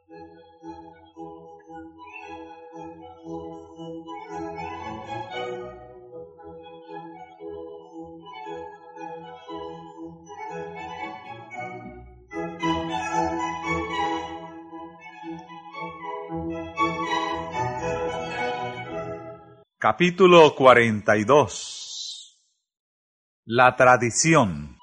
Capítulo 42. La tradición.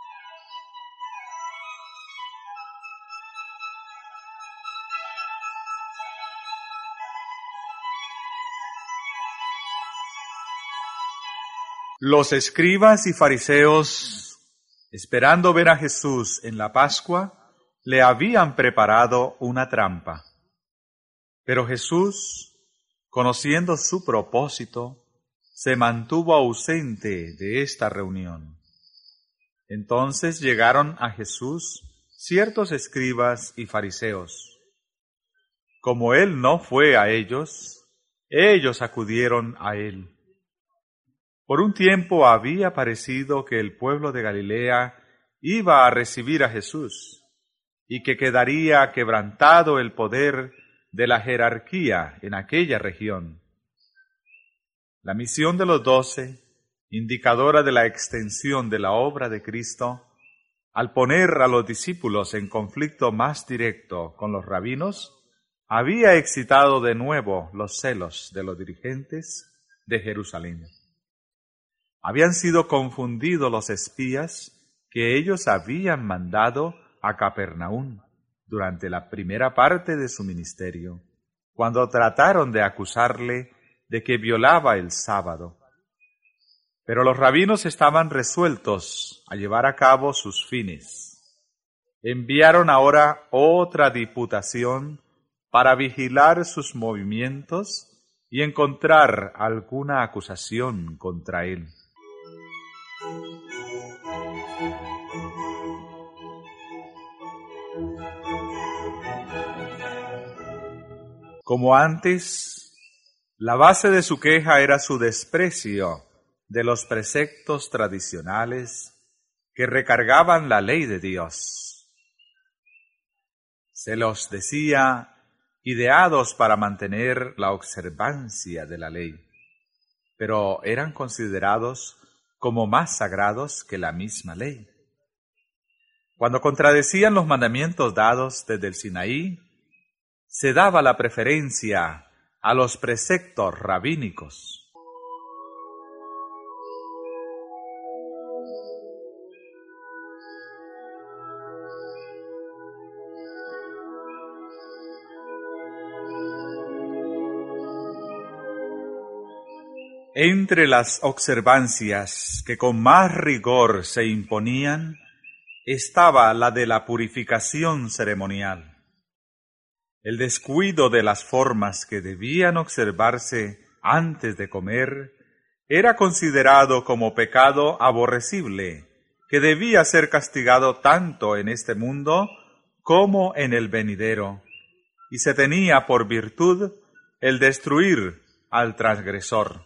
Los escribas y fariseos, esperando ver a Jesús en la Pascua, le habían preparado una trampa. Pero Jesús, conociendo su propósito, se mantuvo ausente de esta reunión. Entonces llegaron a Jesús ciertos escribas y fariseos. Como él no fue a ellos acudieron a él. Por un tiempo había parecido que el pueblo de Galilea iba a recibir a Jesús y que quedaría quebrantado el poder de la jerarquía en aquella región. La misión de los 12, indicadora de la extensión de la obra de Cristo, al poner a los discípulos en conflicto más directo con los rabinos, había excitado de nuevo los celos de los dirigentes de Jerusalén. Habían sido confundidos los espías que ellos habían mandado a Capernaum durante la primera parte de su ministerio, cuando trataron de acusarle de que violaba el sábado. Pero los rabinos estaban resueltos a llevar a cabo sus fines. Enviaron ahora otra diputación para vigilar sus movimientos y encontrar alguna acusación contra él. Como antes, la base de su queja era su desprecio de los preceptos tradicionales que recargaban la ley de Dios. Se los decía ideados para mantener la observancia de la ley, pero eran considerados como más sagrados que la misma ley. Cuando contradecían los mandamientos dados desde el Sinaí, se daba la preferencia a los preceptos rabínicos. Entre las observancias que con más rigor se imponían estaba la de la purificación ceremonial. El descuido de las formas que debían observarse antes de comer era considerado como pecado aborrecible, que debía ser castigado tanto en este mundo como en el venidero, y se tenía por virtud el destruir al transgresor.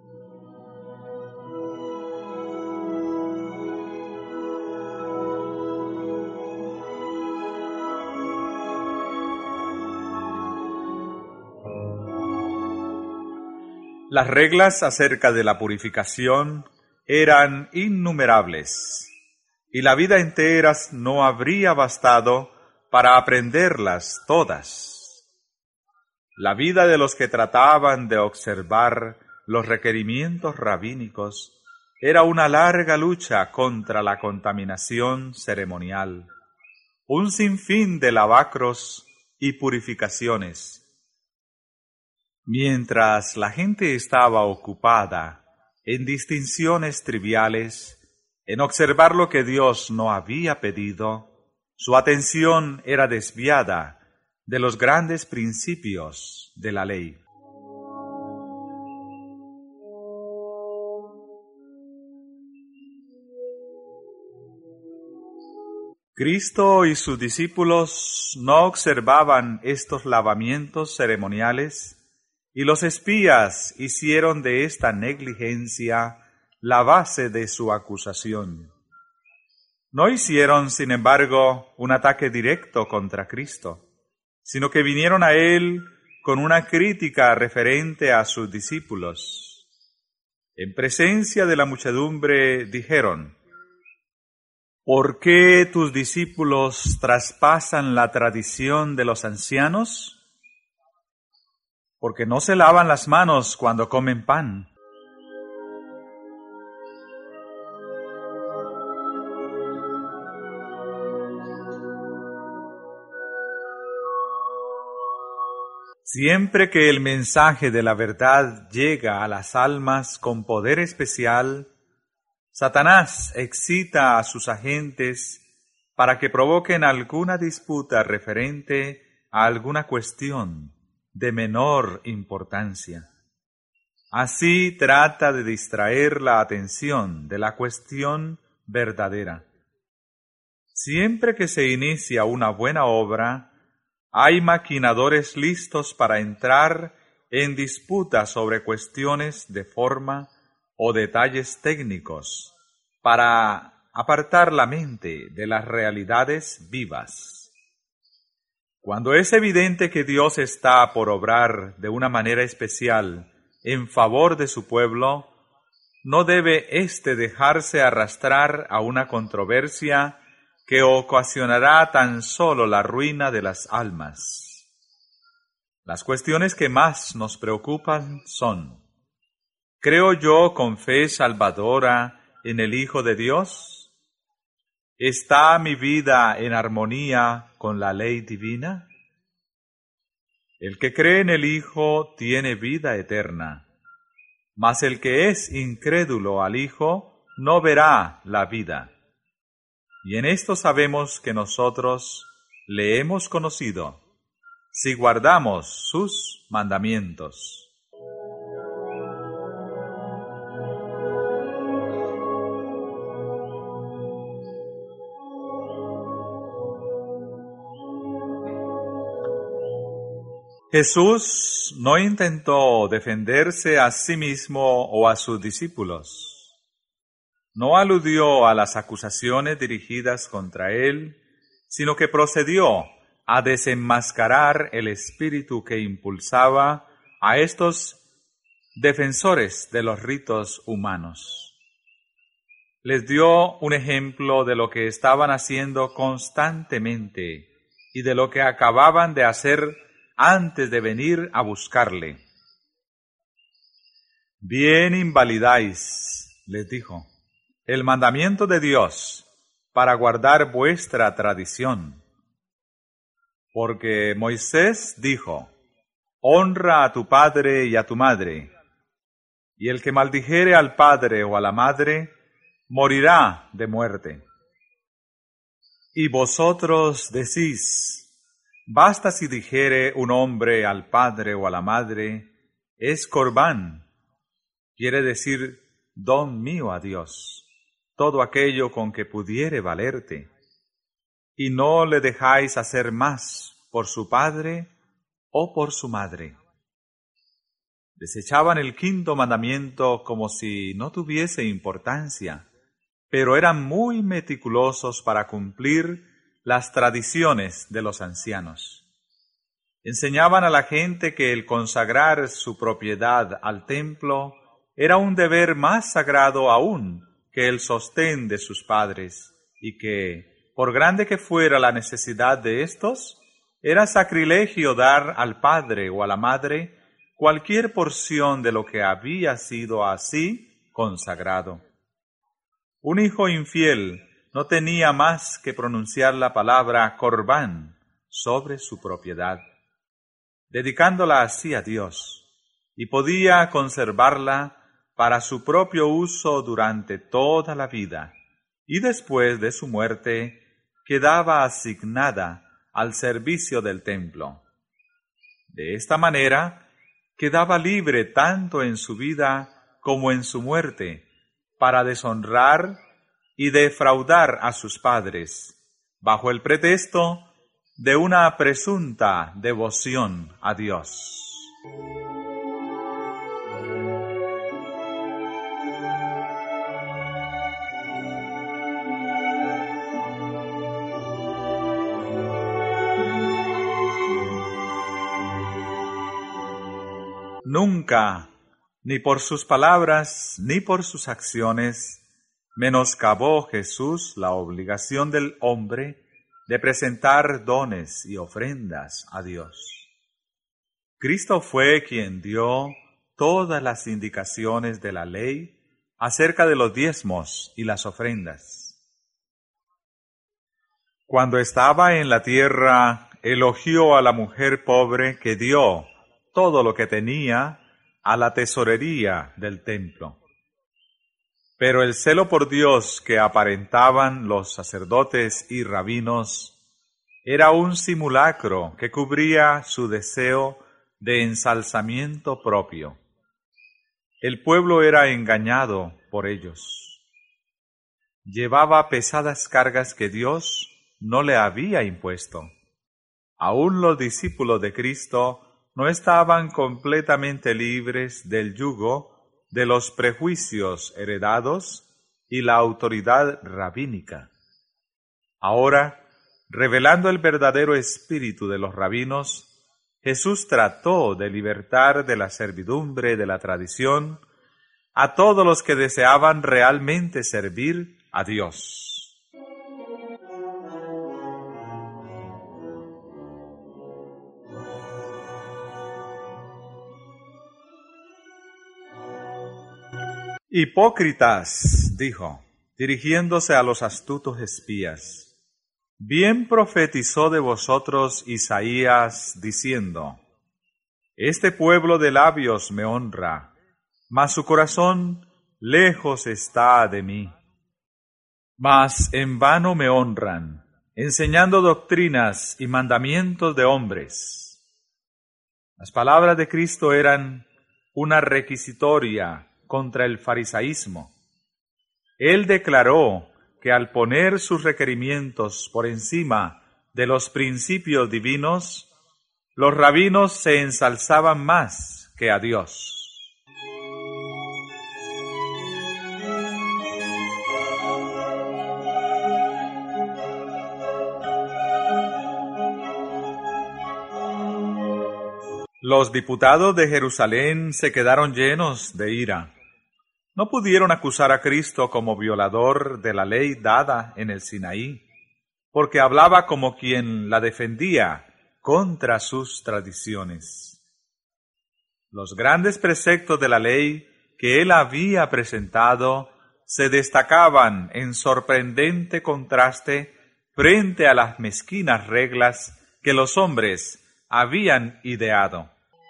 Las reglas acerca de la purificación eran innumerables, y la vida entera no habría bastado para aprenderlas todas. La vida de los que trataban de observar los requerimientos rabínicos era una larga lucha contra la contaminación ceremonial, un sinfín de lavacros y purificaciones. Mientras la gente estaba ocupada en distinciones triviales, en observar lo que Dios no había pedido, su atención era desviada de los grandes principios de la ley. Cristo y sus discípulos no observaban estos lavamientos ceremoniales, y los espías hicieron de esta negligencia la base de su acusación. No hicieron, sin embargo, un ataque directo contra Cristo, sino que vinieron a él con una crítica referente a sus discípulos. En presencia de la muchedumbre dijeron: ¿Por qué tus discípulos traspasan la tradición de los ancianos? Porque no se lavan las manos cuando comen pan. Siempre que el mensaje de la verdad llega a las almas con poder especial, Satanás excita a sus agentes para que provoquen alguna disputa referente a alguna cuestión de menor importancia. Así trata de distraer la atención de la cuestión verdadera. Siempre que se inicia una buena obra, hay maquinadores listos para entrar en disputa sobre cuestiones de forma o detalles técnicos, para apartar la mente de las realidades vivas. Cuando es evidente que Dios está por obrar de una manera especial en favor de su pueblo, no debe éste dejarse arrastrar a una controversia que ocasionará tan solo la ruina de las almas. Las cuestiones que más nos preocupan son: ¿creo yo con fe salvadora en el Hijo de Dios? ¿Está mi vida en armonía con la ley divina? El que cree en el Hijo tiene vida eterna, mas el que es incrédulo al Hijo no verá la vida. Y en esto sabemos que nosotros le hemos conocido, si guardamos sus mandamientos. Jesús no intentó defenderse a sí mismo o a sus discípulos. No aludió a las acusaciones dirigidas contra él, sino que procedió a desenmascarar el espíritu que impulsaba a estos defensores de los ritos humanos. Les dio un ejemplo de lo que estaban haciendo constantemente y de lo que acababan de hacer antes de venir a buscarle. Bien invalidáis, les dijo, el mandamiento de Dios para guardar vuestra tradición. Porque Moisés dijo: honra a tu padre y a tu madre, y el que maldijere al padre o a la madre, morirá de muerte. Y vosotros decís: basta si dijere un hombre al padre o a la madre, es corbán, quiere decir don mío a Dios, todo aquello con que pudiere valerte, y no le dejáis hacer más por su padre o por su madre. Desechaban el quinto mandamiento como si no tuviese importancia, pero eran muy meticulosos para cumplir las tradiciones de los ancianos. Enseñaban a la gente que el consagrar su propiedad al templo era un deber más sagrado aún que el sostén de sus padres, y que, por grande que fuera la necesidad de éstos, era sacrilegio dar al padre o a la madre cualquier porción de lo que había sido así consagrado. Un hijo infiel no tenía más que pronunciar la palabra corbán sobre su propiedad, dedicándola así a Dios, y podía conservarla para su propio uso durante toda la vida, y después de su muerte quedaba asignada al servicio del templo. De esta manera quedaba libre tanto en su vida como en su muerte para deshonrar y defraudar a sus padres, bajo el pretexto de una presunta devoción a Dios. Nunca, ni por sus palabras, ni por sus acciones, menoscabó Jesús la obligación del hombre de presentar dones y ofrendas a Dios. Cristo fue quien dio todas las indicaciones de la ley acerca de los diezmos y las ofrendas. Cuando estaba en la tierra, elogió a la mujer pobre que dio todo lo que tenía a la tesorería del templo. Pero el celo por Dios que aparentaban los sacerdotes y rabinos era un simulacro que cubría su deseo de ensalzamiento propio. El pueblo era engañado por ellos. Llevaba pesadas cargas que Dios no le había impuesto. Aún los discípulos de Cristo no estaban completamente libres del yugo de los prejuicios heredados y la autoridad rabínica. Ahora, revelando el verdadero espíritu de los rabinos, Jesús trató de libertar de la servidumbre de la tradición a todos los que deseaban realmente servir a Dios. Hipócritas, dijo, dirigiéndose a los astutos espías, bien profetizó de vosotros Isaías, diciendo, este pueblo de labios me honra, mas su corazón lejos está de mí. Mas en vano me honran, enseñando doctrinas y mandamientos de hombres. Las palabras de Cristo eran una requisitoria contra el farisaísmo. Él declaró que al poner sus requerimientos por encima de los principios divinos, los rabinos se ensalzaban más que a Dios. Los diputados de Jerusalén se quedaron llenos de ira. No pudieron acusar a Cristo como violador de la ley dada en el Sinaí, porque hablaba como quien la defendía contra sus tradiciones. Los grandes preceptos de la ley que él había presentado se destacaban en sorprendente contraste frente a las mezquinas reglas que los hombres habían ideado.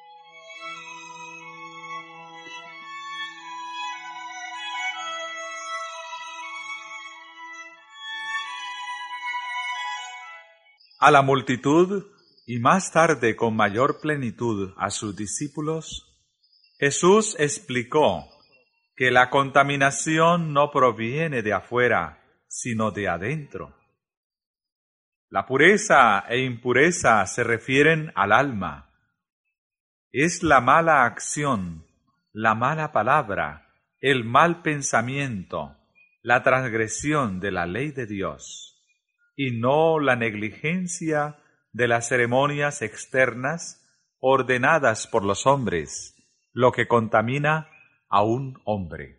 A la multitud, y más tarde con mayor plenitud a sus discípulos, Jesús explicó que la contaminación no proviene de afuera, sino de adentro. La pureza e impureza se refieren al alma. Es la mala acción, la mala palabra, el mal pensamiento, la transgresión de la ley de Dios, y no la negligencia de las ceremonias externas ordenadas por los hombres, lo que contamina a un hombre.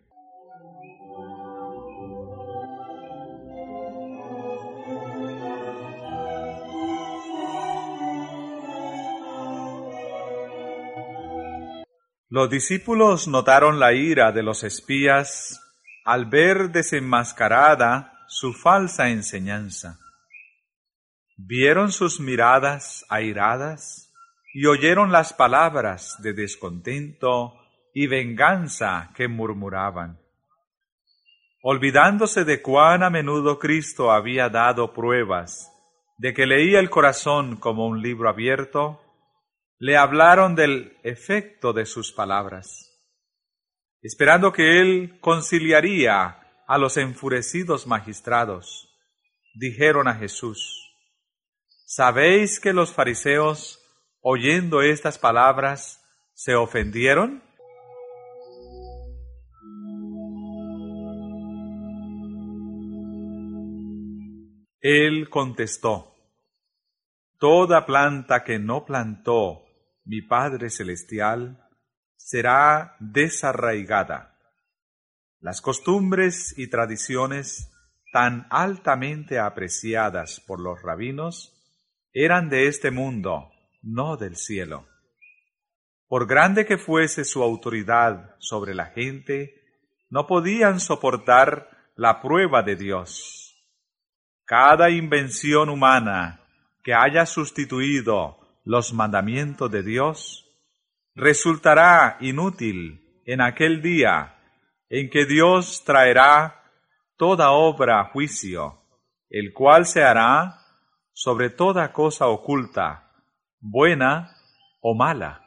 Los discípulos notaron la ira de los espías al ver desenmascarada su falsa enseñanza. Vieron sus miradas airadas y oyeron las palabras de descontento y venganza que murmuraban. Olvidándose de cuán a menudo Cristo había dado pruebas de que leía el corazón como un libro abierto, le hablaron del efecto de sus palabras, esperando que él conciliaría a los enfurecidos magistrados. Dijeron a Jesús: ¿sabéis que los fariseos, oyendo estas palabras, se ofendieron? Él contestó: toda planta que no plantó mi Padre Celestial será desarraigada. Las costumbres y tradiciones tan altamente apreciadas por los rabinos eran de este mundo, no del cielo. Por grande que fuese su autoridad sobre la gente, no podían soportar la prueba de Dios. Cada invención humana que haya sustituido los mandamientos de Dios resultará inútil en aquel día en que Dios traerá toda obra a juicio, el cual se hará sobre toda cosa oculta, buena o mala.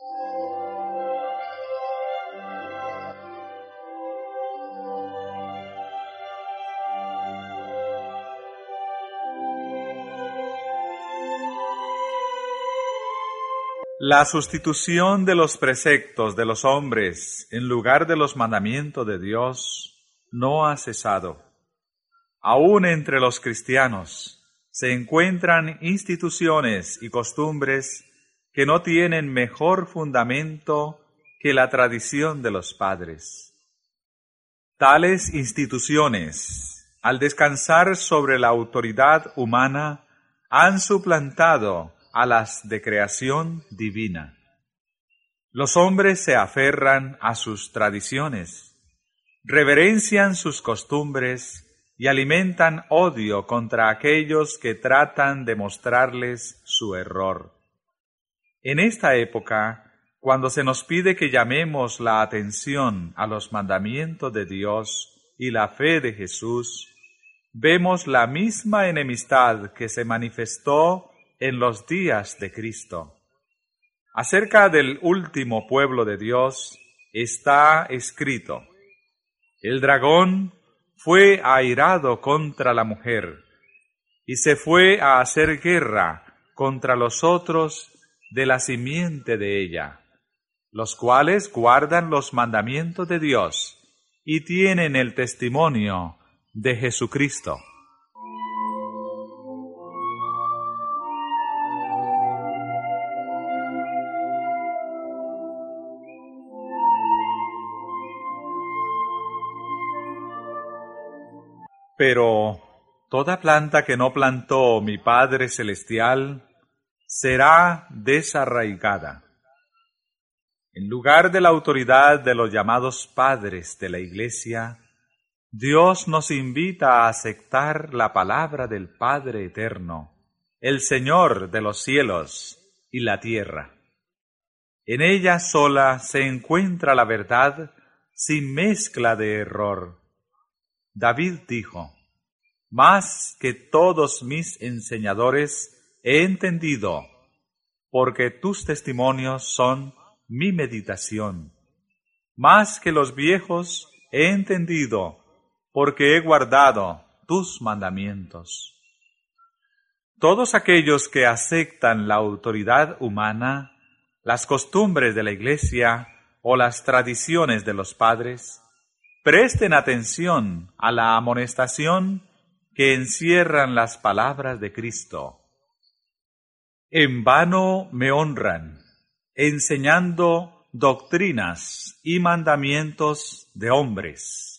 La sustitución de los preceptos de los hombres en lugar de los mandamientos de Dios no ha cesado. Aún entre los cristianos se encuentran instituciones y costumbres que no tienen mejor fundamento que la tradición de los padres. Tales instituciones, al descansar sobre la autoridad humana, han suplantado a las de creación divina. Los hombres se aferran a sus tradiciones, reverencian sus costumbres y alimentan odio contra aquellos que tratan de mostrarles su error. En esta época, cuando se nos pide que llamemos la atención a los mandamientos de Dios y la fe de Jesús, vemos la misma enemistad que se manifestó en los días de Cristo. Acerca del último pueblo de Dios está escrito: el dragón fue airado contra la mujer y se fue a hacer guerra contra los otros de la simiente de ella, los cuales guardan los mandamientos de Dios y tienen el testimonio de Jesucristo. Pero toda planta que no plantó mi Padre Celestial será desarraigada. En lugar de la autoridad de los llamados padres de la Iglesia, Dios nos invita a aceptar la palabra del Padre Eterno, el Señor de los cielos y la tierra. En ella sola se encuentra la verdad sin mezcla de error. David dijo: más que todos mis enseñadores he entendido, porque tus testimonios son mi meditación. Más que los viejos he entendido, porque he guardado tus mandamientos. Todos aquellos que aceptan la autoridad humana, las costumbres de la Iglesia o las tradiciones de los padres, presten atención a la amonestación que encierran las palabras de Cristo. En vano me honran, enseñando doctrinas y mandamientos de hombres.